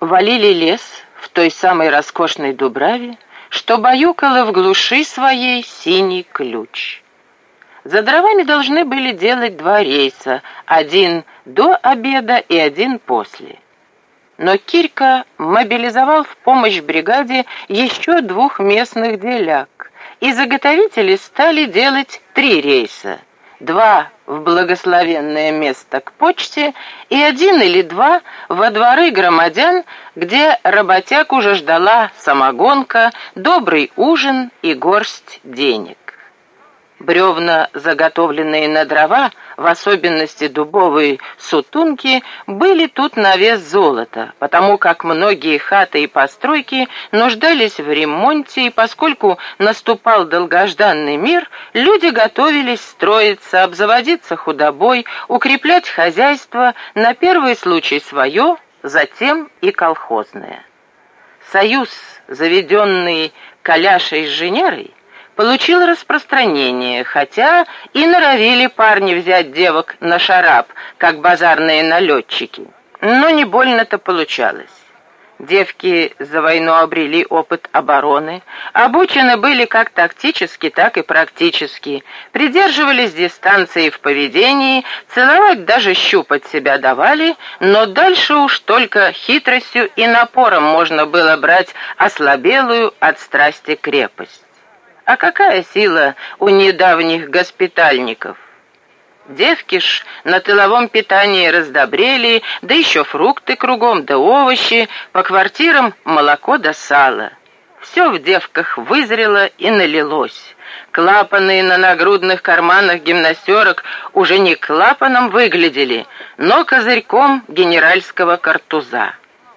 валили лес в той самой роскошной дубраве, что баюкало в глуши своей синий ключ. За дровами должны были делать 2 рейса, один до обеда и один после. Но Кирька мобилизовал в помощь бригаде еще 2 местных деляк, и заготовители стали делать 3 рейса, 2 в благословенное место к почте и 1 или 2 во дворы громадян, где работяг уже ждала самогонка, добрый ужин и горсть денег. Бревна, заготовленные на дрова, в особенности дубовые сутунки, были тут на вес золота, потому как многие хаты и постройки нуждались в ремонте, и поскольку наступал долгожданный мир, люди готовились строиться, обзаводиться худобой, укреплять хозяйство, на первый случай свое, затем и колхозное. Союз, заведенный Коляшей с Женярой, получил распространение, хотя и норовили парни взять девок на шарап, как базарные налетчики. Но не больно-то получалось. Девки за войну обрели опыт обороны, обучены были как тактически, так и практически, придерживались дистанции в поведении, целовать даже щупать себя давали, но дальше уж только хитростью и напором можно было брать ослабелую от страсти крепость. А какая сила у недавних госпитальников? Девки ж на тыловом питании раздобрели, да еще фрукты кругом, да овощи, по квартирам молоко да сало. Все в девках вызрело и налилось. Клапаны на нагрудных карманах гимнастерок уже не клапаном выглядели, но козырьком генеральского картуза.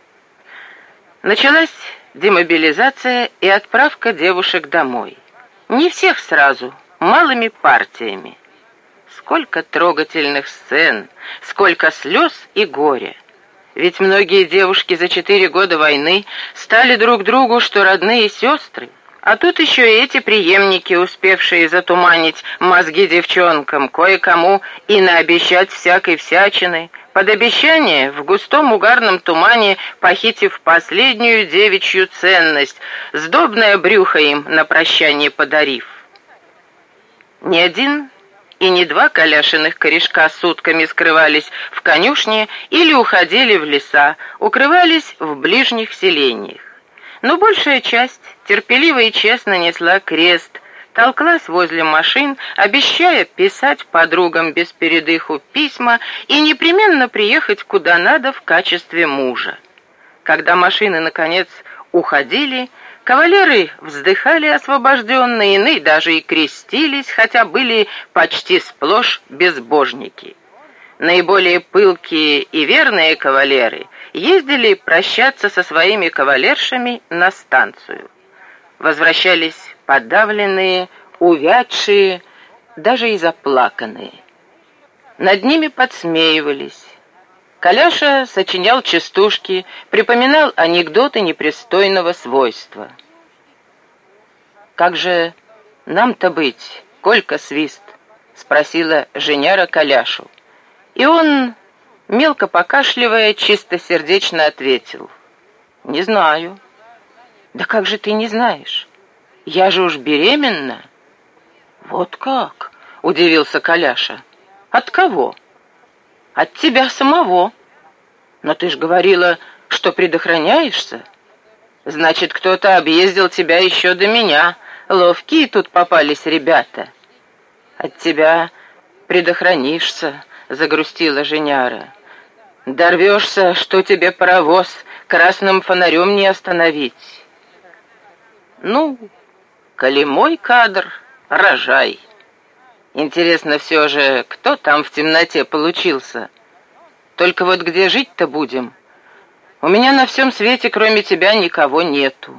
Началась демобилизация и отправка девушек домой. Не всех сразу, малыми партиями. Сколько трогательных сцен, сколько слез и горя. Ведь многие девушки за 4 года войны стали друг другу что родные сестры. А тут еще и эти преемники, успевшие затуманить мозги девчонкам, кое-кому и наобещать всякой всячины, под обещание в густом угарном тумане похитив последнюю девичью ценность, сдобное брюхо им на прощание подарив. Ни один и ни 2 Коляшиных корешка сутками скрывались в конюшне или уходили в леса, укрывались в ближних селениях. Но большая часть терпеливо и честно несла крест, толклась возле машин, обещая писать подругам без передыху письма и непременно приехать куда надо в качестве мужа. Когда машины, наконец, уходили, кавалеры вздыхали освобожденные, иные даже и крестились, хотя были почти сплошь безбожники. Наиболее пылкие и верные кавалеры ездили прощаться со своими кавалершами на станцию. Возвращались подавленные, увядшие, даже и заплаканные. Над ними подсмеивались. Коляша сочинял частушки, припоминал анекдоты непристойного свойства. «Как же нам-то быть, Колька Свист?» — спросила Женяра Коляшу. И он, мелко покашливая, чистосердечно ответил: «Не знаю». «Да как же ты не знаешь? Я же уж беременна». «Вот как?» — удивился Коляша. «От кого?» «От тебя самого». «Но ты ж говорила, что предохраняешься». «Значит, кто-то объездил тебя еще до меня. Ловкие тут попались ребята». «От тебя предохранишься», — загрустила Женяра. «Дорвешься, что тебе паровоз красным фонарем не остановить». «Ну, коли мой кадр, рожай. Интересно все же, кто там в темноте получился? Только вот где жить-то будем? У меня на всем свете, кроме тебя, никого нету».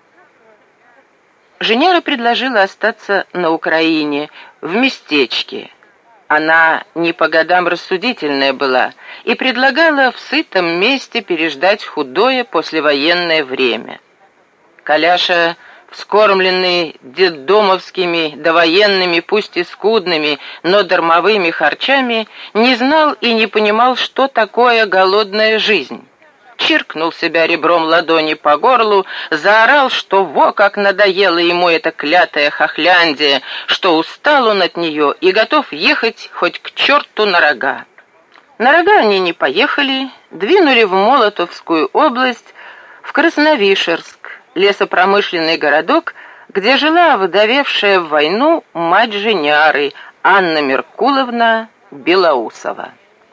Женяра предложила остаться на Украине, в местечке. Она не по годам рассудительная была и предлагала в сытом месте переждать худое послевоенное время. Коляша, вскормленный детдомовскими довоенными, пусть и скудными, но дармовыми харчами, не знал и не понимал, что такое голодная жизнь. чиркнул себя ребром ладони по горлу, заорал, что во как надоело ему эта клятая хохляндия, что устал он от нее и готов ехать хоть к черту на рога. На рога они не поехали, двинули в Молотовскую область, в Красновишерск, лесопромышленный городок, где жила овдовевшая в войну мать Женяры Анна Меркуловна Белоусова.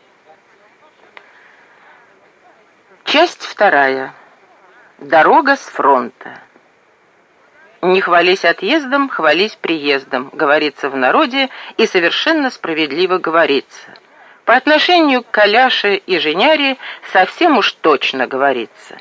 Часть вторая. Дорога с фронта. «Не хвались отъездом, хвались приездом», говорится в народе, и совершенно справедливо говорится. По отношению к Коляше и Женяре совсем уж точно говорится.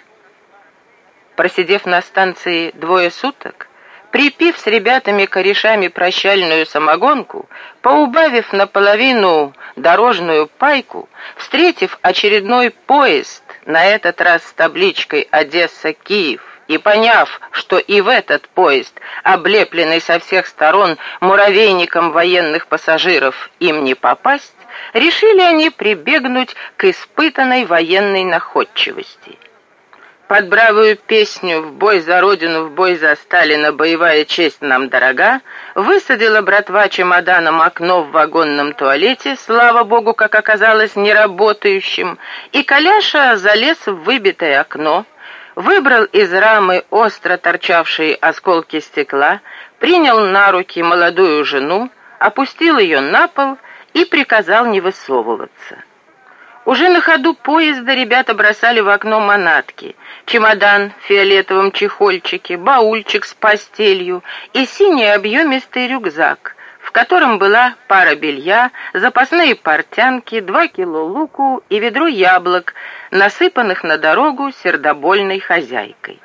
Просидев на станции 2 суток, припив с ребятами-корешами прощальную самогонку, поубавив наполовину дорожную пайку, встретив очередной поезд, на этот раз с табличкой «Одесса-Киев», и поняв, что и в этот поезд, облепленный со всех сторон муравейником военных пассажиров, им не попасть, решили они прибегнуть к испытанной военной находчивости. Под бравую песню «В бой за Родину, в бой за Сталина, боевая честь нам дорога» высадила братва чемоданом окно в вагонном туалете, слава богу, как оказалось, неработающим, и Коляша залез в выбитое окно, выбрал из рамы остро торчавшие осколки стекла, принял на руки молодую жену, опустил ее на пол и приказал не высовываться. Уже на ходу поезда ребята бросали в окно манатки, чемодан в фиолетовом чехольчике, баульчик с постелью и синий объемистый рюкзак, в котором была пара белья, запасные портянки, 2 кило луку и ведро яблок, насыпанных на дорогу сердобольной хозяйкой.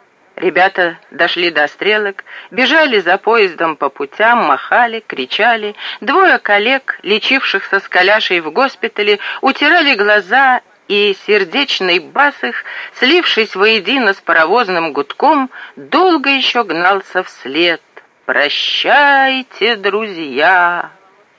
Ребята дошли до Стрелок, бежали за поездом по путям, махали, кричали. 2 коллег, лечившихся с Коляшей в госпитале, утирали глаза, и сердечный бас их, слившись воедино с паровозным гудком, долго еще гнался вслед. «Прощайте, друзья!»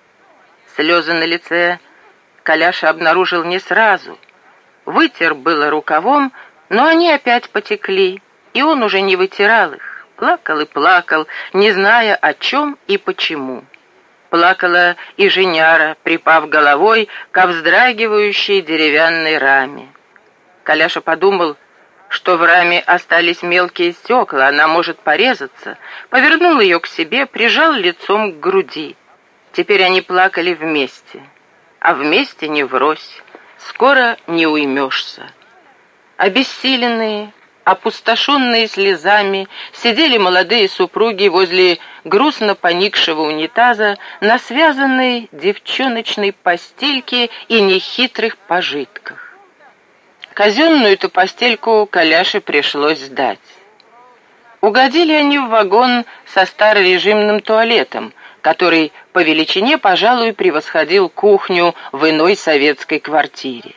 Слезы на лице Коляша обнаружил не сразу. Вытер было рукавом, но они опять потекли. И он уже не вытирал их, плакал и плакал, не зная, о чем и почему. Плакала и Женяра, припав головой ко вздрагивающей деревянной раме. Коляша подумал, что в раме остались мелкие стекла, она может порезаться, повернул ее к себе, прижал лицом к груди. Теперь они плакали вместе, а вместе не врозь, скоро не уймешься. Обессиленные, опустошенные слезами, сидели молодые супруги возле грустно поникшего унитаза на связанной девчоночной постельке и нехитрых пожитках. Казенную-то постельку Коляше пришлось сдать. Угодили они в вагон со старорежимным туалетом, который по величине, пожалуй, превосходил кухню в иной советской квартире.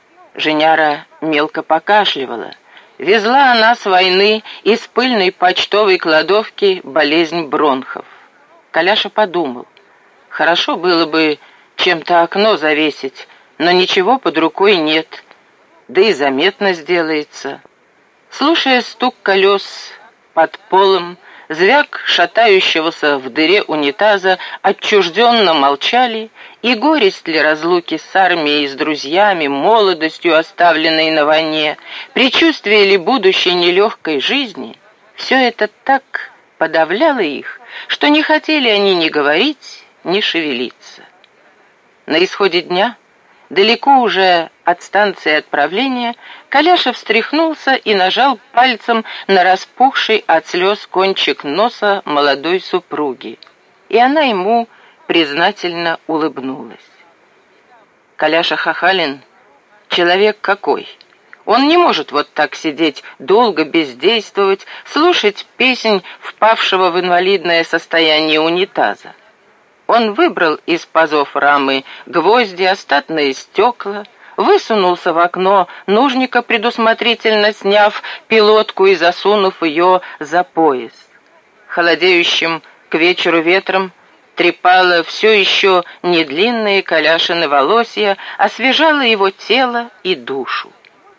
Женяра мелко покашливала. Везла она с войны из пыльной почтовой кладовки болезнь бронхов. Коляша подумал, хорошо было бы чем-то окно завесить, но ничего под рукой нет, да и заметно сделается. Слушая стук колес под полом, звяк шатающегося в дыре унитаза, отчужденно молчали, и горесть ли разлуки с армией, с друзьями, молодостью, оставленной на войне, предчувствие ли будущей нелегкой жизни, все это так подавляло их, что не хотели они ни говорить, ни шевелиться. На исходе дня, далеко уже от станции отправления, Коляша встряхнулся и нажал пальцем на распухший от слез кончик носа молодой супруги, и она ему признательно улыбнулась. Коляша Хахалин — человек какой? Он не может вот так сидеть, долго бездействовать, слушать песнь впавшего в инвалидное состояние унитаза. Он выбрал из пазов рамы гвозди, остатные стекла, высунулся в окно нужника, предусмотрительно сняв пилотку и засунув ее за пояс. Холодеющим к вечеру ветром трепало все еще не длинные Коляшины волосья, освежало его тело и душу.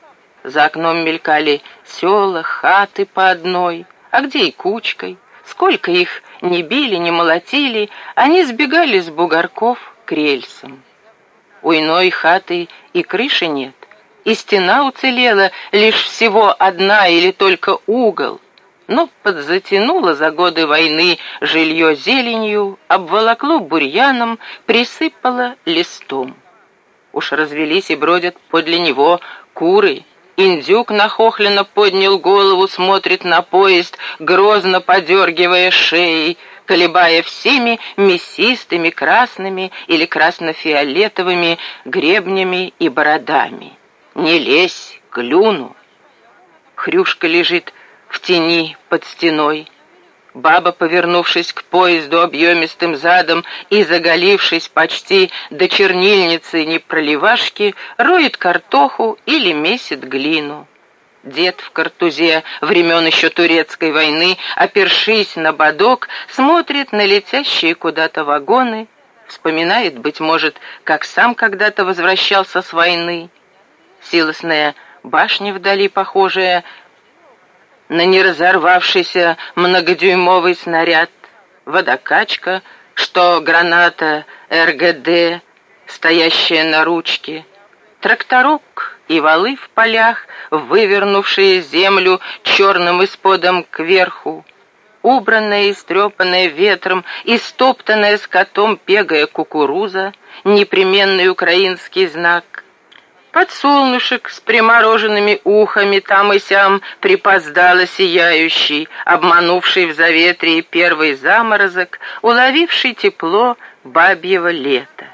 За окном мелькали села, хаты по одной, а где и кучкой. Сколько их ни били, ни молотили, они сбегали с бугорков к рельсам. У иной хаты и крыши нет, и стена уцелела, лишь всего одна или только угол, но подзатянуло за годы войны жилье зеленью, обволокло бурьяном, присыпало листом. Уж развелись и бродят подле него куры. Индюк нахохленно поднял голову, смотрит на поезд, грозно подергивая шеей, колебая всеми мясистыми красными или красно-фиолетовыми гребнями и бородами. «Не лезь, клюну!» Хрюшка лежит в тени под стеной. Баба, повернувшись к поезду объемистым задом и заголившись почти до чернильницы непроливашки, роет картоху или месит глину. Дед в картузе времен еще турецкой войны, опершись на бодок, смотрит на летящие куда-то вагоны, вспоминает, быть может, как сам когда-то возвращался с войны. Силосная башня вдали, похожая на неразорвавшийся многодюймовый снаряд, водокачка, что граната РГД, стоящая на ручке, тракторок и валы в полях, вывернувшие землю черным исподом кверху, убранная и стрепанная ветром и стоптанная скотом пегая кукуруза, непременный украинский знак, подсолнушек с примороженными ухами там и сям припоздало сияющий, обманувший в заветрии первый заморозок, уловивший тепло бабьего лета.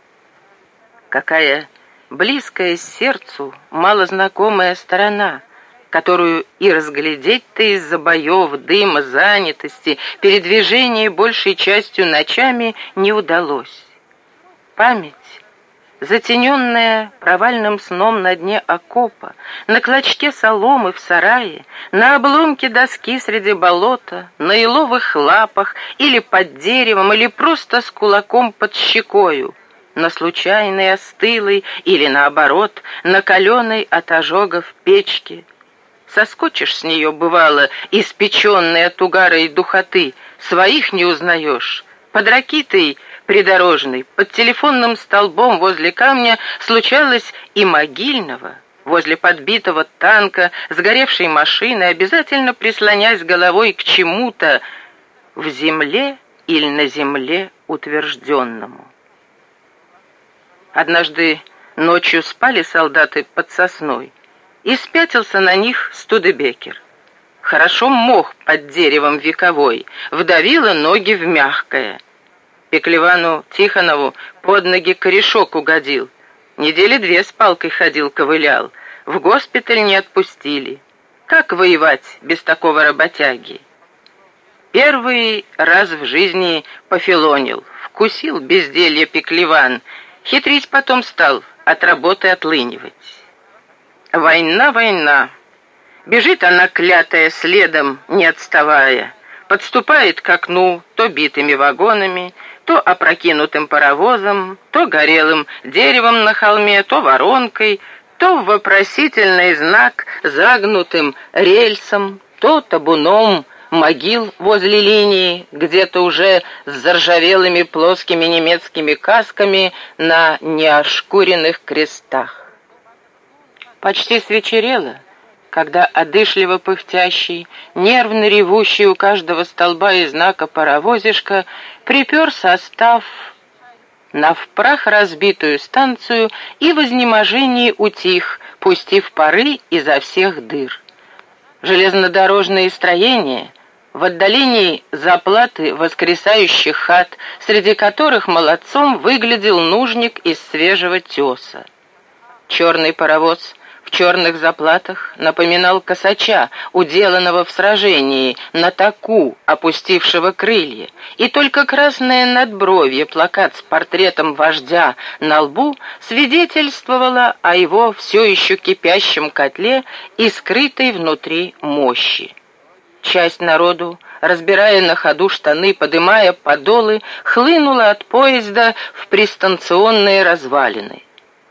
Какая близкая сердцу малознакомая сторона, которую и разглядеть-то из-за боев, дыма, занятости, передвижения большей частью ночами не удалось. Память, затененная провальным сном на дне окопа, на клочке соломы в сарае, на обломке доски среди болота, на еловых лапах или под деревом, или просто с кулаком под щекою, на случайной остылой или, наоборот, накаленной от ожогов печки. Соскочишь с нее, бывало, испеченной от угара и духоты, своих не узнаешь. Под ракитой придорожной, под телефонным столбом возле камня случалось и могильного, возле подбитого танка, сгоревшей машины, обязательно прислонясь головой к чему-то в земле или на земле утвержденному. Однажды ночью спали солдаты под сосной, и спятился на них Студебекер. Хорошо мох под деревом вековой, вдавило ноги в мягкое. Пеклевану Тихонову под ноги корешок угодил. Недели 2 с палкой ходил, ковылял. В госпиталь не отпустили. Как воевать без такого работяги? Первый раз в жизни пофилонил, вкусил безделье Пеклеван, хитрить потом стал, от работы отлынивать. Война, война. Бежит она, клятая, следом, не отставая. Подступает к окну то битыми вагонами, то опрокинутым паровозом, то горелым деревом на холме, то воронкой, то в вопросительный знак загнутым рельсом, то табуном могил возле линии, где-то уже с заржавелыми плоскими немецкими касками на неошкуренных крестах. Почти свечерело, когда одышливо пыхтящий, нервно ревущий у каждого столба и знака паровозишка припер состав на впрах разбитую станцию и в изнеможении утих, пустив пары изо всех дыр. Железнодорожные строения, в отдалении заплаты воскресающих хат, среди которых молодцом выглядел нужник из свежего теса. Черный паровоз в черных заплатах напоминал косача, уделанного в сражении, на таку, опустившего крылья, и только красное надбровье, плакат с портретом вождя на лбу, свидетельствовало о его все еще кипящем котле и скрытой внутри мощи. Часть народу, разбирая на ходу штаны, подымая подолы, хлынула от поезда в пристанционные развалины.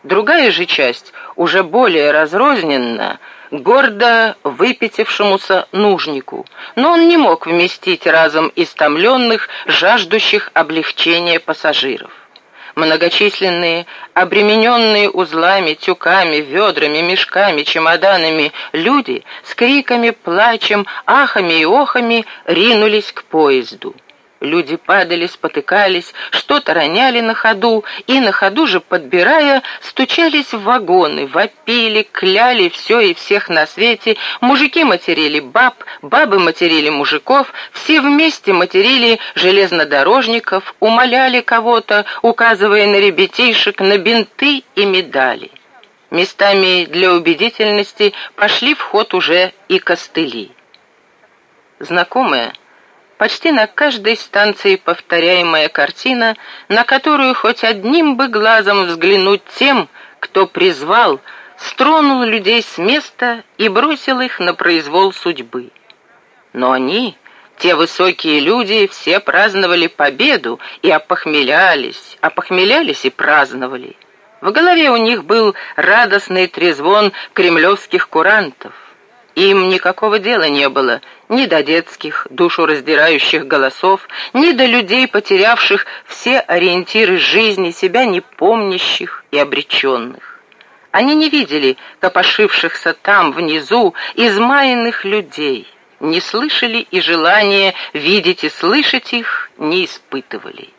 Другая же часть, уже более разрозненная, гордо выпятившемуся нужнику, но он не мог вместить разом истомленных, жаждущих облегчения пассажиров. Многочисленные, обремененные узлами, тюками, ведрами, мешками, чемоданами люди с криками, плачем, ахами и охами ринулись к поезду. Люди падали, спотыкались, что-то роняли на ходу, и на ходу же, подбирая, стучались в вагоны, вопили, кляли все и всех на свете, мужики материли баб, бабы материли мужиков, все вместе материли железнодорожников, умоляли кого-то, указывая на ребятишек, на бинты и медали. Местами для убедительности пошли в ход уже и костыли. Знакомая, почти на каждой станции повторяемая картина, на которую хоть одним бы глазом взглянуть тем, кто призвал, стронул людей с места и бросил их на произвол судьбы. Но они, те высокие люди, все праздновали победу и опохмелялись и праздновали. В голове у них был радостный трезвон кремлевских курантов. Им никакого дела не было ни до детских, душераздирающих голосов, ни до людей, потерявших все ориентиры жизни, себя не помнящих и обреченных. Они не видели копошившихся там, внизу, измаянных людей, не слышали и желания видеть и слышать их не испытывали.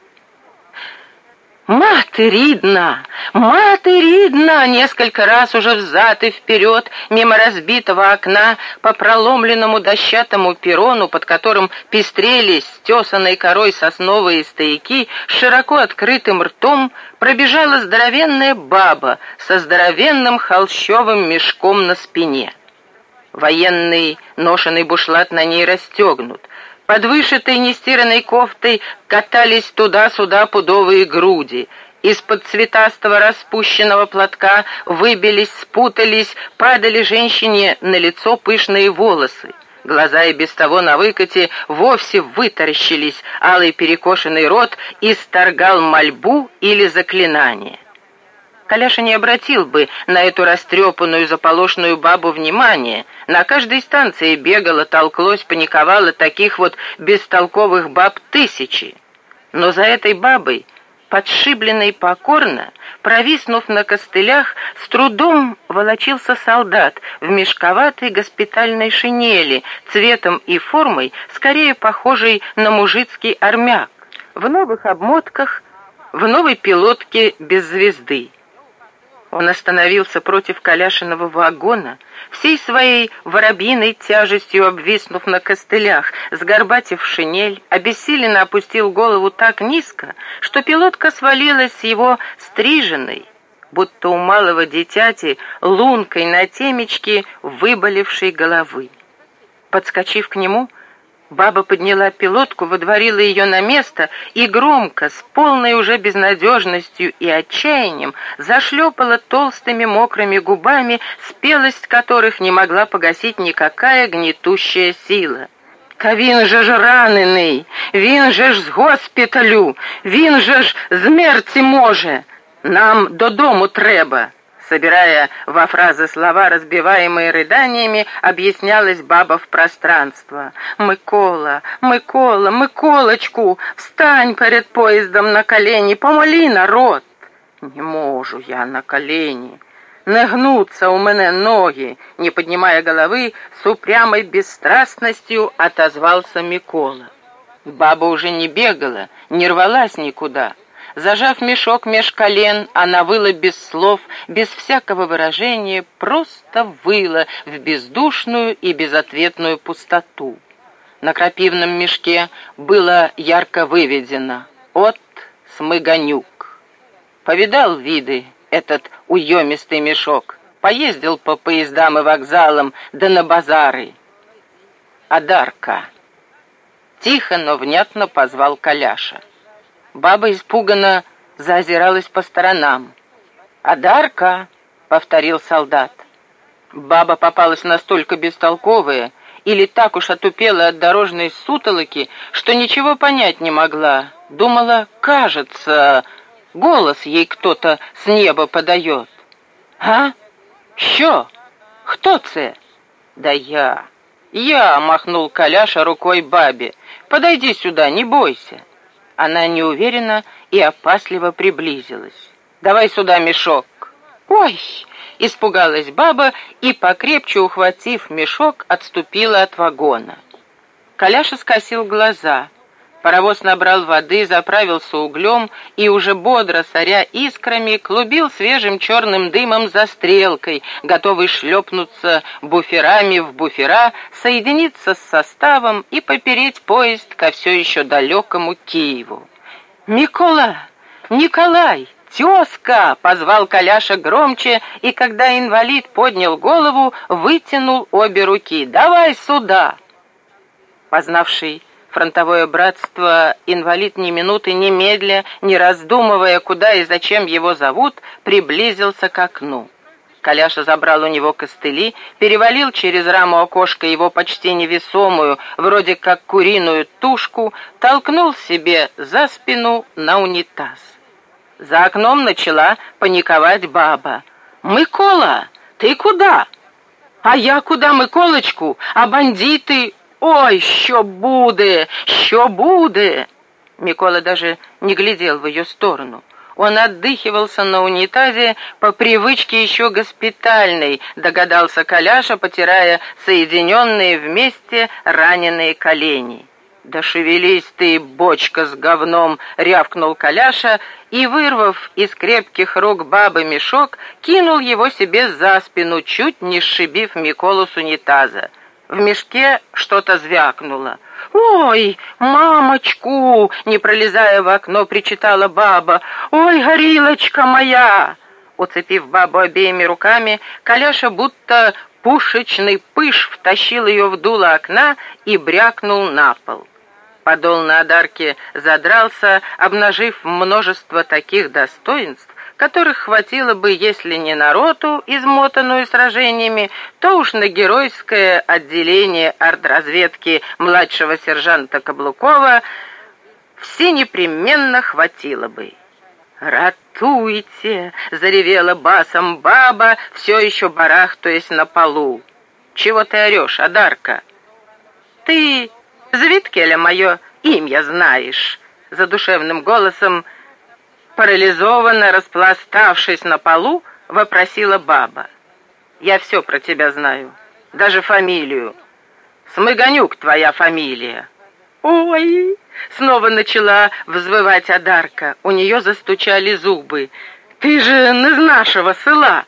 «Мати рідна! Мати рідна!» Несколько раз уже взад и вперед, мимо разбитого окна, по проломленному дощатому перрону, под которым пестрели стесанной корой сосновые стояки, с широко открытым ртом пробежала здоровенная баба со здоровенным холщовым мешком на спине. Военный ношеный бушлат на ней расстегнут. Под вышитой нестиранной кофтой катались туда-сюда пудовые груди. Из-под цветастого распущенного платка выбились, спутались, падали женщине на лицо пышные волосы. Глаза и без того на выкате вовсе вытаращились, алый перекошенный рот исторгал мольбу или заклинание. Коляша не обратил бы на эту растрепанную заполошенную бабу внимания. На каждой станции бегало, толклось, паниковало таких вот бестолковых баб тысячи. Но за этой бабой, подшибленной покорно, провиснув на костылях, с трудом волочился солдат в мешковатой госпитальной шинели, цветом и формой скорее похожей на мужицкий армяк, в новых обмотках, в новой пилотке без звезды. Он остановился против Коляшиного вагона, всей своей воробьиной тяжестью обвиснув на костылях, сгорбатив шинель, обессиленно опустил голову так низко, что пилотка свалилась с его стриженной, будто у малого дитяти, лункой на темечке выболевшей головы. Подскочив к нему, баба подняла пилотку, водворила ее на место и громко, с полной уже безнадежностью и отчаянием, зашлепала толстыми мокрыми губами, спелость которых не могла погасить никакая гнетущая сила. «Та він же ж ранений, він же ж з госпіталю, він же ж змерти може, нам додому треба». Собирая во фразы слова, разбиваемые рыданиями, объяснялась баба в пространство. «Микола, Микола, Миколочку, встань перед поездом на колени, помоли народ!» «Не можу я на колени, не гнутся у мене ноги», не поднимая головы, с упрямой бесстрастностью отозвался Микола. Баба уже не бегала, не рвалась никуда. Зажав мешок меж колен, она выла без слов, без всякого выражения, просто выла в бездушную и безответную пустоту. На крапивном мешке было ярко выведено «От Смыганюк». Повидал виды этот уемистый мешок, поездил по поездам и вокзалам, да на базары. «Адарка!» Тихо, но внятно позвал Коляша. Баба испуганно заозиралась по сторонам. «Адарка!» — повторил солдат. Баба попалась настолько бестолковая или так уж отупела от дорожной сутолоки, что ничего понять не могла. Думала, кажется, Голос ей кто-то с неба подает. «А? Що? Хто це?» «Да я!» — махнул Коляша рукой бабе. «Подойди сюда, не бойся». Она неуверенно и опасливо приблизилась. «Давай сюда мешок». «Ой!» — испугалась баба и, покрепче ухватив мешок, отступила от вагона. Коляша скосил глаза. Паровоз набрал воды, заправился углем и уже бодро, соря искрами, клубил свежим черным дымом за стрелкой, готовый шлепнуться буферами в буфера, соединиться с составом и попереть поезд ко все еще далекому Киеву. «Микола! Николай! Тезка!» — позвал Коляша громче, и когда инвалид поднял голову, вытянул обе руки. «Давай сюда!» Познавший фронтовое братство, инвалид ни минуты, ни медля, не раздумывая, куда и зачем его зовут, приблизился к окну. Коляша забрал у него костыли, перевалил через раму окошка его почти невесомую, вроде как куриную тушку, толкнул себе за спину на унитаз. За окном начала паниковать баба. «Микола, ты куда?» «А я куда, Миколочку? А бандиты...» «Ой, що буде?» Микола даже не глядел в ее сторону. Он отдыхивался на унитазе по привычке еще госпитальной, догадался Коляша, потирая соединенные вместе раненые колени. «Да шевелись ты, бочка с говном!» — рявкнул Коляша и, вырвав из крепких рук бабы мешок, кинул его себе за спину, чуть не сшибив Миколу с унитаза. В мешке что-то звякнуло. «Ой, мамочку!» — не пролезая в окно, причитала баба. «Ой, горилочка моя!» Уцепив бабу обеими руками, Коляша будто пушечный пыш втащил ее в дуло окна и брякнул на пол. Подол на Одарке задрался, обнажив множество таких достоинств, которых хватило бы, если не на роту, измотанную сражениями, то уж на геройское отделение артразведки младшего сержанта Каблукова все непременно хватило бы. «Ратуйте!» — заревела басом баба, все еще барахтаясь на полу. «Чего ты орешь, Одарка?» «Ты звідкеля мое имя знаешь?» — задушевным голосом, парализованно распластавшись на полу, вопросила баба. «Я все про тебя знаю, даже фамилию. Смыганюк твоя фамилия». «Ой!» — снова начала взвывать Одарка. У нее застучали зубы. «Ты же не из нашего села!»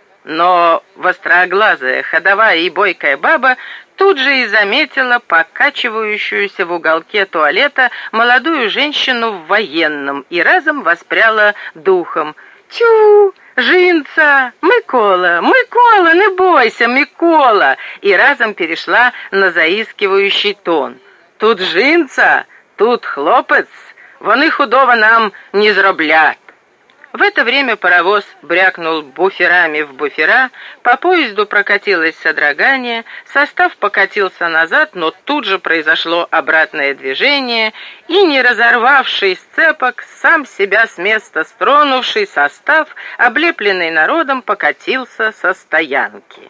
Но востроглазая, ходовая и бойкая баба тут же и заметила покачивающуюся в уголке туалета молодую женщину в военном и разом воспряла духом. «Тю, жинца! Микола! Микола, не бойся, Микола!» И разом перешла на заискивающий тон. «Тут жинца, тут хлопець, вони худого нам не зроблять». В это время паровоз брякнул буферами в буфера, по поезду прокатилось содрогание, состав покатился назад, но тут же произошло обратное движение, и, не разорвавший сцепок, сам себя с места стронувший состав, облепленный народом, покатился со стоянки.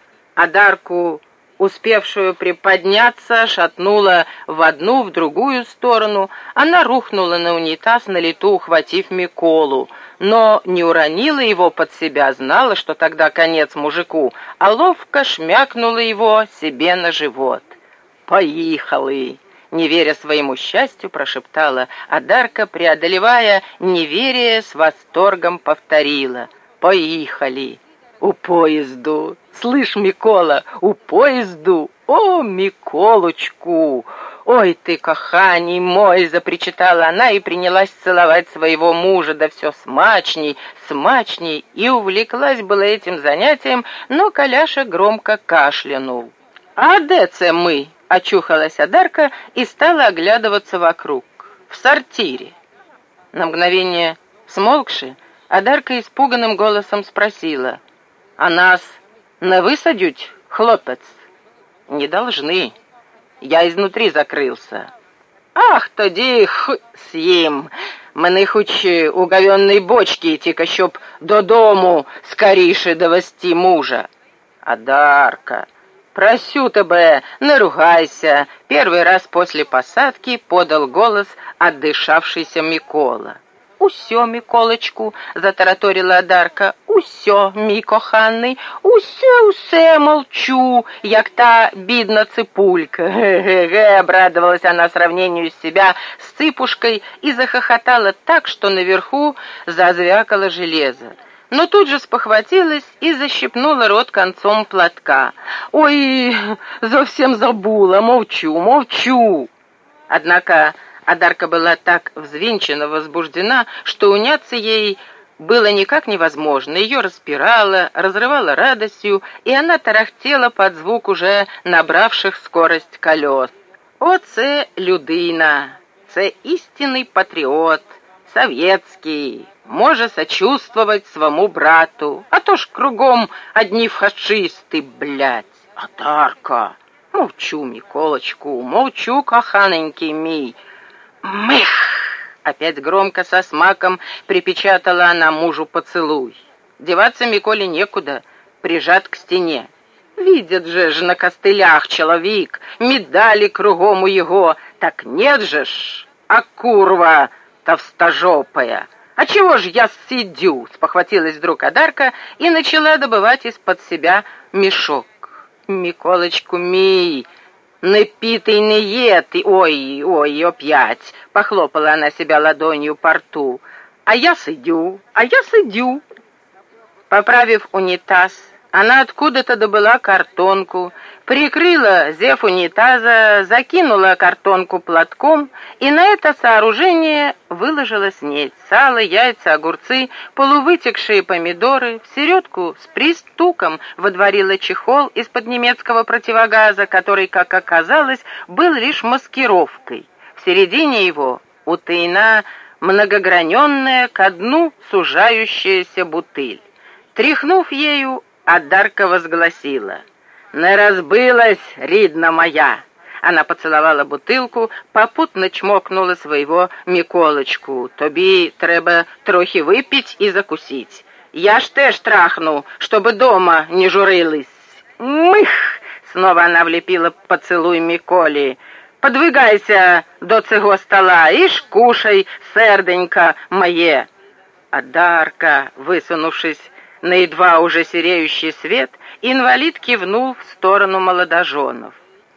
Одарку, успевшую приподняться, шатнула в одну, в другую сторону. Она рухнула на унитаз, на лету ухватив Миколу, но не уронила его под себя, знала, что тогда конец мужику, а ловко шмякнула его себе на живот. «Поехали!» — не веря своему счастью, прошептала Одарка, преодолевая неверие, с восторгом повторила. «Поехали! У поезду! Слышь, Микола, у поезду! О, Миколочку! Ой ты, коханий мой!» — запричитала она и принялась целовать своего мужа, да все смачней, смачней, и увлеклась было этим занятием, но Коляша громко кашлянул. «А де це мы?» — очухалась Одарка и стала оглядываться вокруг. «В сортире». На мгновение смолкши, Одарка испуганным голосом спросила: «А нас не высадють, хлопец?» «Не должны. Я изнутри закрылся». «Ах, тоді с їм!» Мене хоч у говенной бочці, тільки щоб додому скоріше довести мужа. Адарка, просю тебе, не ругайся, первый раз после посадки подал голос отдышавшийся Микола. «Усьо, Миколочку», — затараторила Адарка, «усьо, мій коханий, усе молчу, як та бідна ципулька». «Ге-ге-ге», — обрадовалась она сравнению себя с цыпушкой и захохотала так, что наверху зазвякало железо. Но тут же спохватилась и защипнула рот концом платка. «Ой, совсем забыла, молчу». Однако Адарка была так взвинчена, возбуждена, что уняться ей было никак невозможно. Ее распирало, разрывало радостью, и она тарахтела под звук уже набравших скорость колес. «О, це людина, це істинний патріот, советский, може сочувствовать своему брату, а то ж кругом одни фашисты, блядь. Адарка, молчу, Миколочку, молчу, коханенький мій». «Мых!» — опять громко со смаком припечатала она мужу поцелуй. Деваться Миколе некуда, прижат к стене. Видит же ж на костылях человек, медали кругом у его, так нет же ж, а курва товстожопая. «А чего ж я сидю?» — спохватилась вдруг Адарка и начала добывать из-под себя мешок. «Миколочку мій, не питый, не ед, ой, опять!» — похлопала она себя ладонью по рту. «А я сидю». Поправив унитаз, она откуда-то добыла картонку, прикрыла зев унитаза, закинула картонку платком и на это сооружение выложила снеть, сало, яйца, огурцы, полувытекшие помидоры, в середку с пристуком водворила чехол из-под немецкого противогаза, который, как оказалось, был лишь маскировкой. В середине его утаена многограненная ко дну сужающаяся бутыль. Тряхнув ею, Адарка возгласила: «Не разбылась, рідна моя!» Она поцеловала бутылку, попутно чмокнула своего Миколочку. «Тобі треба трохи выпить и закусить. Я ж теж трахну, чтобы дома не журились». «Мых!» — снова она влепила поцелуй Миколе. «Подвигайся до цього стола и ж кушай, серденько моє». Адарка, высунувшись на едва уже сереющий свет, инвалид кивнул в сторону молодоженов.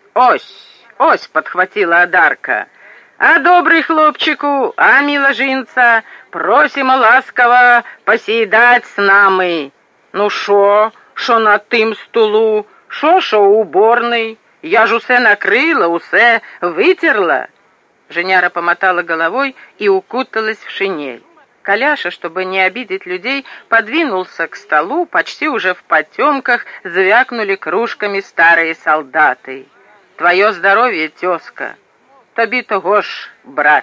«Ось!» — подхватила Адарка. «А добрый хлопчику, а миложинца, просимо ласково посідать с нами. Ну шо на тим стулу, шо у уборной? Я ж усе накрыла, усе вытерла». Женяра помотала головой и укуталась в шинель. Коляша, чтобы не обидеть людей, подвинулся к столу, почти уже в потемках звякнули кружками старые солдаты. «Твое здоровье, тезка! Тобі того ж, брат!»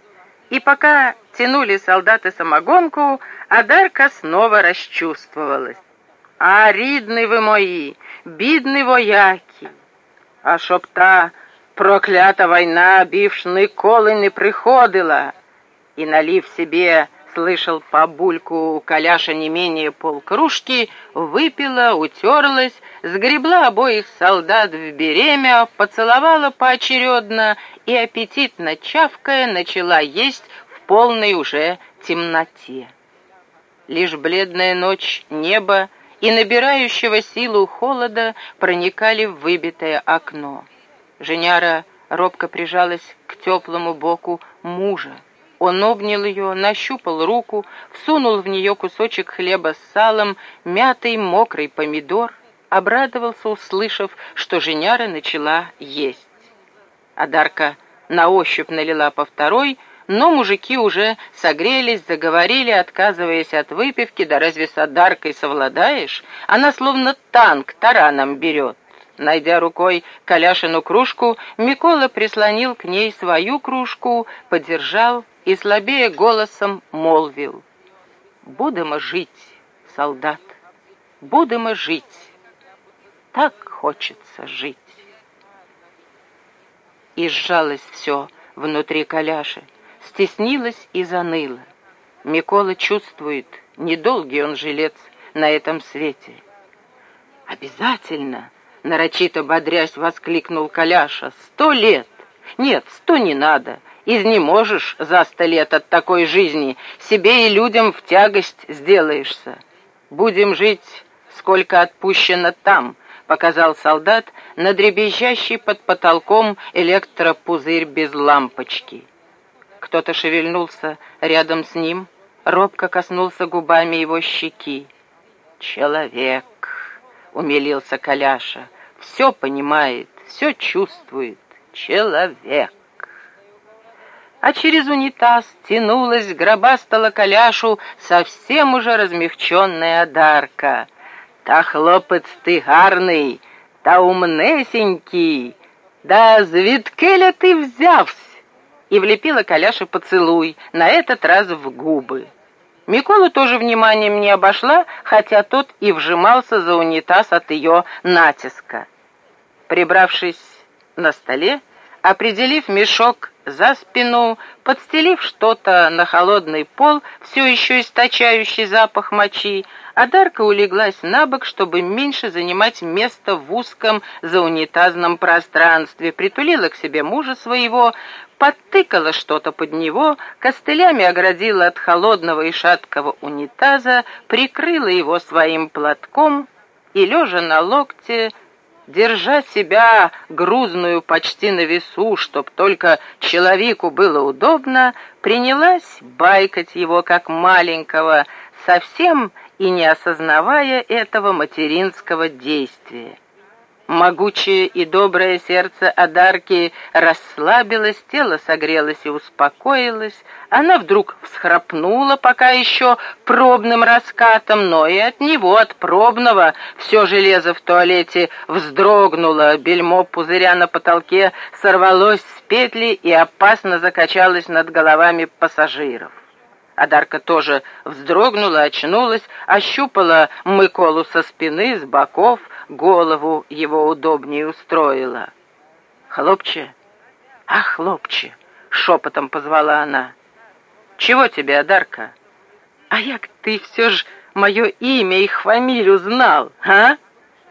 И пока тянули солдаты самогонку, Адарка снова расчувствовалась. «А, рідні ви мої, бідні вояки! А щоб та проклята война більш ніколи не приходила!» И, налив себе, слышал по бульку Коляша не менее полкружки, выпила, утерлась, сгребла обоих солдат в беремя, поцеловала поочередно и, аппетитно чавкая, начала есть в полной уже темноте. Лишь бледная ночь неба и набирающего силу холода проникали в выбитое окно. Женяра робко прижалась к теплому боку мужа. Он обнял ее, нащупал руку, всунул в нее кусочек хлеба с салом, мятый мокрый помидор, обрадовался, услышав, что Женяра начала есть. Адарка на ощупь налила по второй, но мужики уже согрелись, заговорили, отказываясь от выпивки, да разве с Адаркой совладаешь? Она словно танк тараном берет. Найдя рукой Коляшину кружку, Микола прислонил к ней свою кружку, подержал и слабея голосом молвил: «Будемо жить, солдат, будемо жить, так хочется жить». И сжалось все внутри Коляши. стеснилась и заныла. Микола чувствует, недолгий он жилец на этом свете. «Обязательно!» — нарочито бодрясь воскликнул Коляша. 100 лет! Нет, 100 не надо. Изнеможешь за 100 лет от такой жизни, себе и людям в тягость сделаешься. Будем жить, сколько отпущено там», — показал солдат на дребезжащий под потолком электропузырь без лампочки. Кто-то шевельнулся рядом с ним, робко коснулся губами его щеки. «Человек», — умилился Коляша, — «все понимает, все чувствует. Человек». А через унитаз тянулась, гробастала Коляшу совсем уже размягченная Одарка. «Та хлопець ты гарний, та умнесенький, да звідкеля ты взявся?» И влепила Коляше поцелуй, на этот раз в губы. Миколу тоже вниманием не обошла, хотя тот и вжимался за унитаз от ее натиска. Прибравшись на столе, определив мешок за спину, подстелив что-то на холодный пол, все еще источающий запах мочи, Одарка улеглась на бок, чтобы меньше занимать место в узком заунитазном пространстве, притулила к себе мужа своего, подтыкала что-то под него, костылями оградила от холодного и шаткого унитаза, прикрыла его своим платком и, лежа на локте, держа себя грузную почти на весу, чтоб только человеку было удобно, принялась байкать его как маленького, совсем и не осознавая этого материнского действия. Могучее и доброе сердце Одарки расслабилось, тело согрелось и успокоилось. Она вдруг всхрапнула, пока еще пробным раскатом, но и от него, от пробного, все железо в туалете вздрогнуло, бельмо пузыря на потолке сорвалось с петли и опасно закачалось над головами пассажиров. Одарка тоже вздрогнула, очнулась, ощупала Миколу со спины, с боков, голову его удобнее устроила. «Хлопче! Ах, хлопче!» — шепотом позвала она. «Чего тебе, Одарка?» «А як ты все ж мое имя и фамилию знал, а?»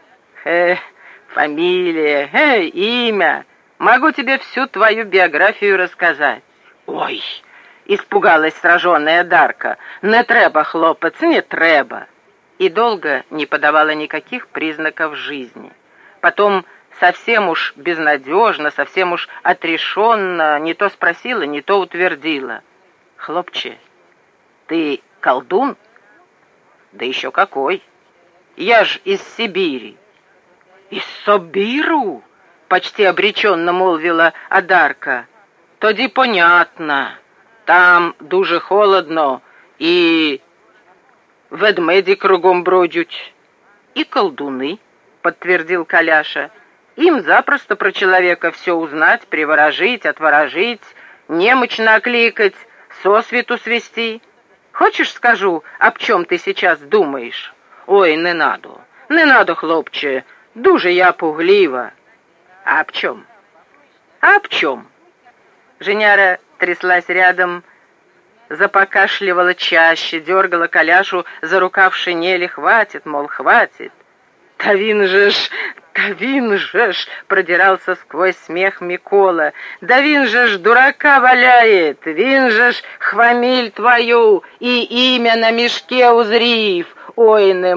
Фамилия, имя. Могу тебе всю твою биографию рассказать». «Ой!» — испугалась сраженная Одарка. «Не треба, хлопец, не треба». И долго не подавала никаких признаков жизни. Потом совсем уж безнадежно, совсем уж отрешенно не то спросила, не то утвердила. «Хлопче, ты колдун?» «Да еще какой! Я ж из Сибири». «Из Собиру?» — почти обреченно молвила Одарка. «Тоді понятно. Там дуже холодно и ведмеди кругом бродять». «И колдуны», — подтвердил Коляша. «Им запросто про человека все узнать, приворожить, отворожить, немочь накликать, сосвету свести. Хочешь, скажу, об чем ты сейчас думаешь?» «Ой, не надо, хлопче, дуже я пуглива». «А об чем?» «А об чем?» Женяра тряслась рядом, запокашливала чаще, дергала Коляшу за рукав шинели. «Хватит, мол, хватит». «Та він же ж!» — продирался сквозь смех Микола. «Да він же ж дурака валяет, він же ж хвамиль твою и имя на мешке узрів. Ой, не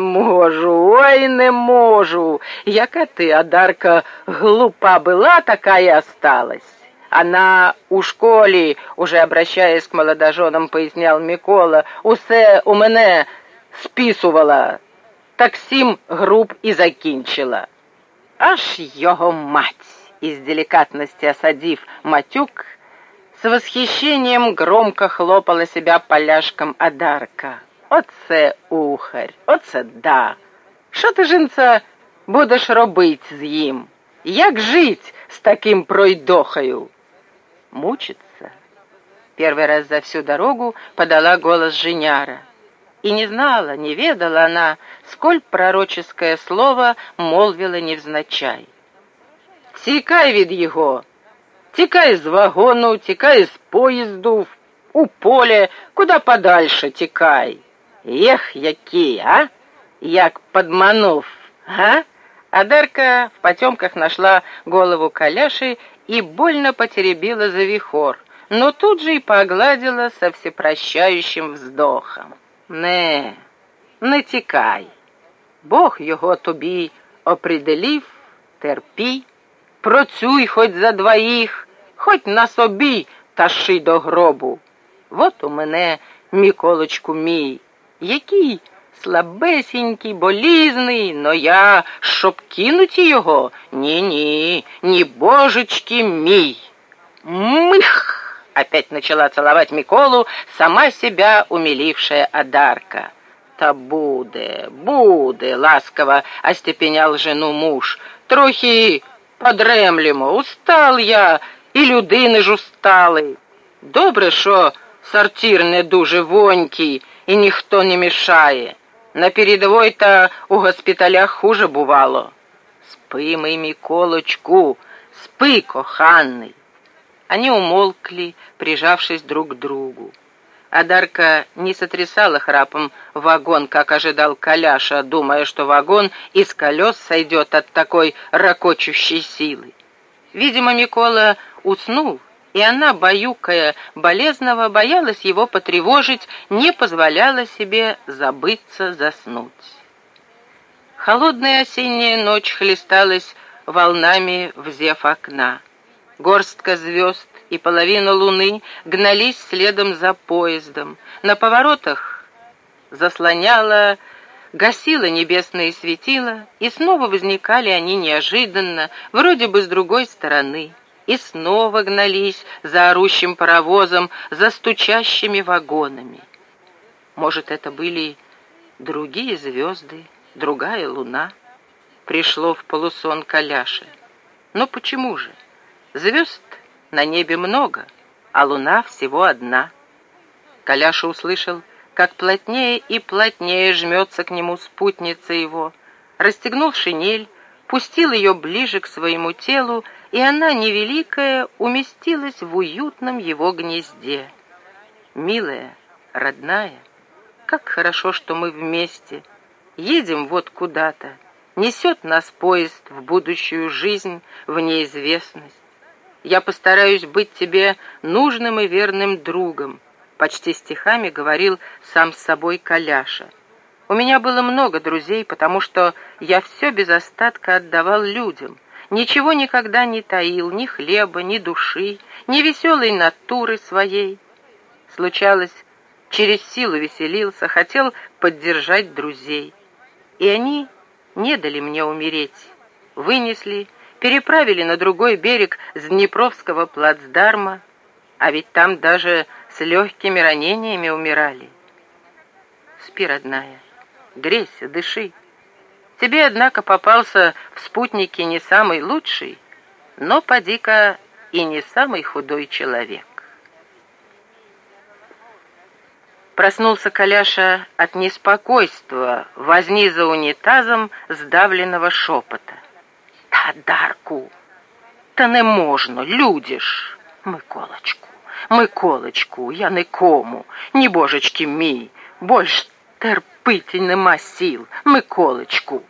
можу. Яка ты, Одарка, глупа была, такая осталась». «Она у школі, уже обращаясь к молодоженам, пояснял Микола, усе у мене списувала, так сім груп і закінчила». «Аж його мать!» — из деликатности осадив матюк, с восхищением громко хлопала себя поляшком Одарка. «Оце ухарь, оце да! Що ти, жінця, будеш робить з їм? Як жить з таким пройдохою?» «Мучиться?» Первый раз за всю дорогу подала голос Женяра. И не знала, не ведала она, сколь пророческое слово молвила невзначай. «Тікай від його! Тікай з вагону, тікай з поїзду, в У поле куда подальше тікай. Ех, який, а? Як подманув, а? Адарка в потемках нашла голову Коляши и больно потеребила за вихор, но тут же и погладила со всепрощающим вздохом. Не тікай. Бог його тобі определив, терпі, працюй хоть за двоїх, хоть на собі таши до гробу. Вот у мене, Миколочку мій, який слабесенький, болізний, но я, щоб кинути його, ні, божечки мій. Мых! Опять начала целовать Миколу, сама себя умилившая Адарка. «Та буде», ласково остепенял жену муж. «Трохи подремлемо, устал я, і людини ж устали. Добре, що сортир не дуже вонький, і ніхто не мішає. На передовой-то у госпіталях хуже бувало. Спи, мій Миколочку, спи, коханий». Они умолкли, прижавшись друг к другу. Адарка не сотрясала храпом вагон, как ожидал Коляша, думая, что вагон из колес сойдет от такой ракочущей силы. Видимо, Микола уснул, и она, баюкая болезного, боялась его потревожить, не позволяла себе забыться, заснуть. Холодная осенняя ночь хлесталась волнами в зев окна. Горстка звезд и половина луны гнались следом за поездом. На поворотах заслоняла, гасила небесные светила, и снова возникали они неожиданно, вроде бы с другой стороны, и снова гнались за орущим паровозом, за стучащими вагонами. Может, это были другие звезды, другая луна? Пришло в полусон Коляше. Но почему же? Звезд на небе много, а луна всего одна. Коляша услышал, как плотнее и плотнее жмется к нему спутница его, расстегнул шинель, пустил ее ближе к своему телу, и она, невеликая, уместилась в уютном его гнезде. «Милая, родная, как хорошо, что мы вместе, едем вот куда-то, несет нас поезд в будущую жизнь, в неизвестность. Я постараюсь быть тебе нужным и верным другом», почти стихами говорил сам с собой Коляша. «У меня было много друзей, потому что я все без остатка отдавал людям, ничего никогда не таил, ни хлеба, ни души, ни веселой натуры своей. Случалось, через силу веселился, хотел поддержать друзей. И они не дали мне умереть, вынесли, переправили на другой берег с Днепровского плацдарма, а ведь там даже с легкими ранениями умирали. Спи, родная, грейся, дыши. Тебе, однако, попался в спутнике не самый лучший, но, поди-ка, и не самый худой человек». Проснулся Коляша от неспокойства, возни за унитазом сдавленного шепота. «Та, Дарку, та не можна, люди ж! Миколочку, я нікому, ні божечки мій, больш терпити нема сил, Миколочку!»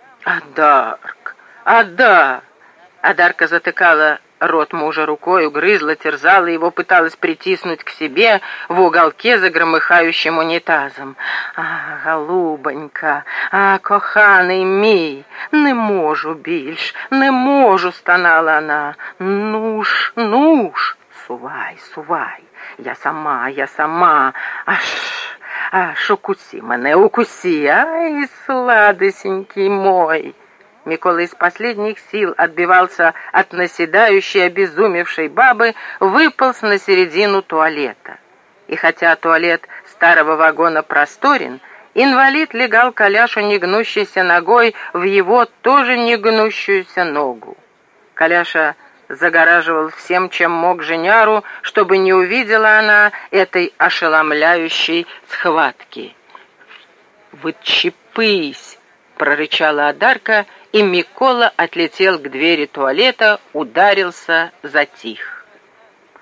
Адарка затыкала рот мужа рукой, грызла, терзала его, пыталась притиснуть к себе в уголке за громыхающим унитазом. Голубонька, коханий мій, не можу більш, не можу», стонала она. Ну ж, сувай, я сама, аж укуси мене, укуси, ай, сладосенький мой». Микола из последних сил отбивался от наседающей, обезумевшей бабы, выполз на середину туалета. И хотя туалет старого вагона просторен, инвалид легал Коляшу негнущейся ногой в его тоже негнущуюся ногу. Коляша загораживал всем, чем мог, женяру, чтобы не увидела она этой ошеломляющей схватки. «Вычепись!» — прорычала Адарка, и Микола отлетел к двери туалета, ударился, затих.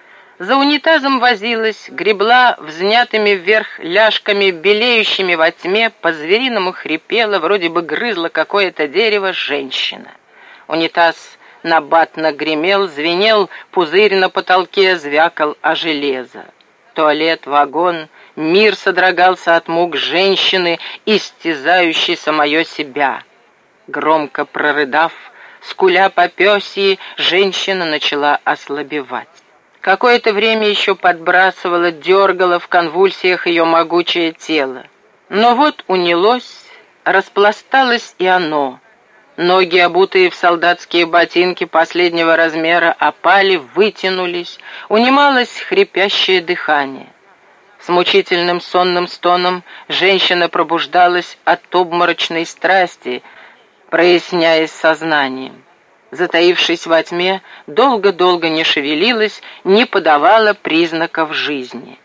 За унитазом возилась, гребла взнятыми вверх ляжками, белеющими во тьме, по-звериному хрипела, вроде бы грызла какое-то дерево женщина. Унитаз набатно гремел, звенел, пузырь на потолке звякал о железо. Туалет, вагон, мир содрогался от мук женщины, истязающей самое себя. Громко прорыдав, скуля по пёсьи, женщина начала ослабевать. Какое-то время еще подбрасывало, дергало в конвульсиях ее могучее тело. Но вот унялось, распласталось и оно. Ноги, обутые в солдатские ботинки последнего размера, опали, вытянулись, унималось хрипящее дыхание. С мучительным сонным стоном женщина пробуждалась от обморочной страсти, проясняясь сознанием. Затаившись во тьме, долго-долго не шевелилась, не подавала признаков жизни.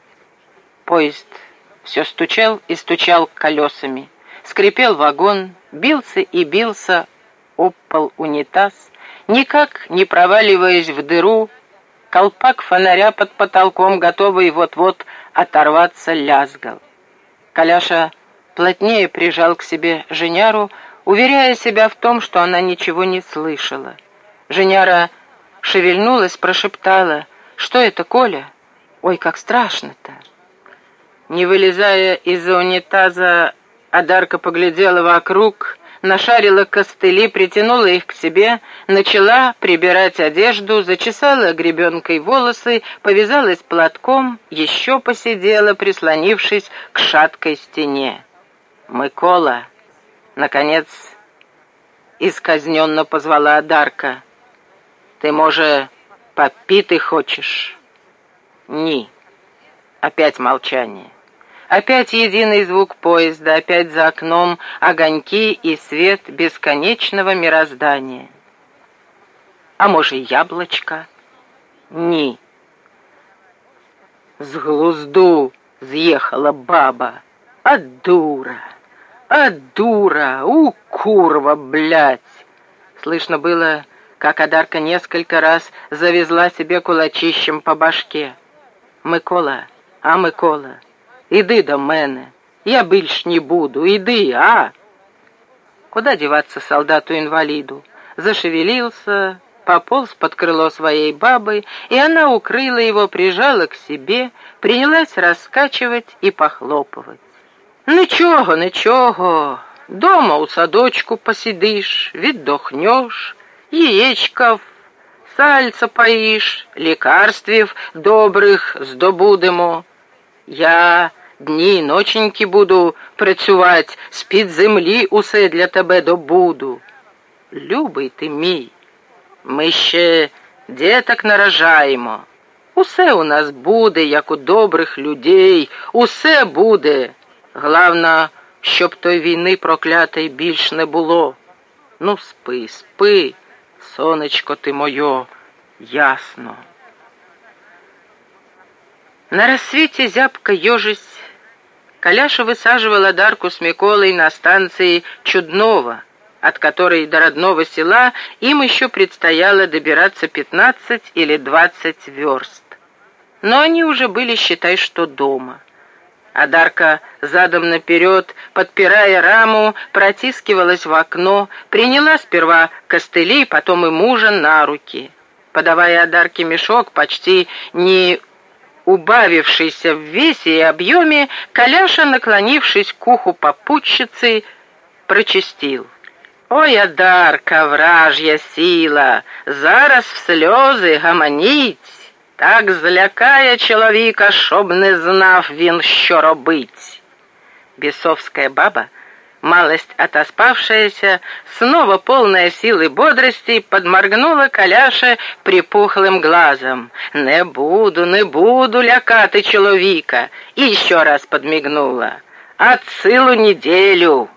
Поезд все стучал и стучал колесами. Скрипел вагон, бился и бился об пол унитаз, никак не проваливаясь в дыру, колпак фонаря под потолком, готовый вот-вот оторваться, лязгал. Коляша плотнее прижал к себе Женяру, уверяя себя в том, что она ничего не слышала. Женяра шевельнулась, прошептала: «Что это, Коля? Ой, как страшно-то!» Не вылезая из-за унитаза, Адарка поглядела вокруг, нашарила костыли, притянула их к себе, начала прибирать одежду, зачесала гребенкой волосы, повязалась платком, еще посидела, прислонившись к шаткой стене. «Микола!» Наконец, исказненно позвала Адарка. «Ты, может, попить хочешь?» «Ни». Опять молчание. Опять единый звук поезда, опять за окном огоньки и свет бесконечного мироздания. «А может, яблочко?» «Ни». «С глузду съехала баба, а дура! А дура! У, курва, блядь!» Слышно было, как Адарка несколько раз завезла себе кулачищем по башке. «Микола, а Микола, іди до мене, я більш не буду, иди, а!» Куда деваться солдату-инвалиду? Зашевелился, пополз под крыло своей бабы, и она укрыла его, прижала к себе, принялась раскачивать и похлопывать. «Нічого, нічого, дома у садочку посидиш, віддохнеш, яєчков, сальца поїш, лікарствів добрих здобудемо. Я дні й ноченьки буду працювати, з-під землі усе для тебе добуду. Любий ти мій, ми ще діток наражаємо. Усе у нас буде, як у добрих людей, усе буде. Главное, щоб той війни проклятої більш не було. Ну, спи, спи, сонечко ти моє, ясно». На рассвете, зябко ежась, Коляша высаживал Адарку с Миколой на станции Чудново, от которой до родного села им еще предстояло добираться 15 или 20 верст. Но они уже были, считай, что дома. Адарка задом наперед, подпирая раму, протискивалась в окно, приняла сперва костыли, потом и мужа на руки. Подавая Адарке мешок, почти не убавившийся в весе и объеме, Коляша, наклонившись к уху попутчицы, прочастил: «Ой, Адарка, вражья сила, зараз в сльози гаманіть, так злякає чоловіка, щоб не знав він, що робить». Бесовская баба, малость отоспавшаяся, снова полная сил и бодрости, подморгнула Коляше припухлым глазом. Не буду лякати чоловіка», и еще раз подмигнула. «От целую неделю».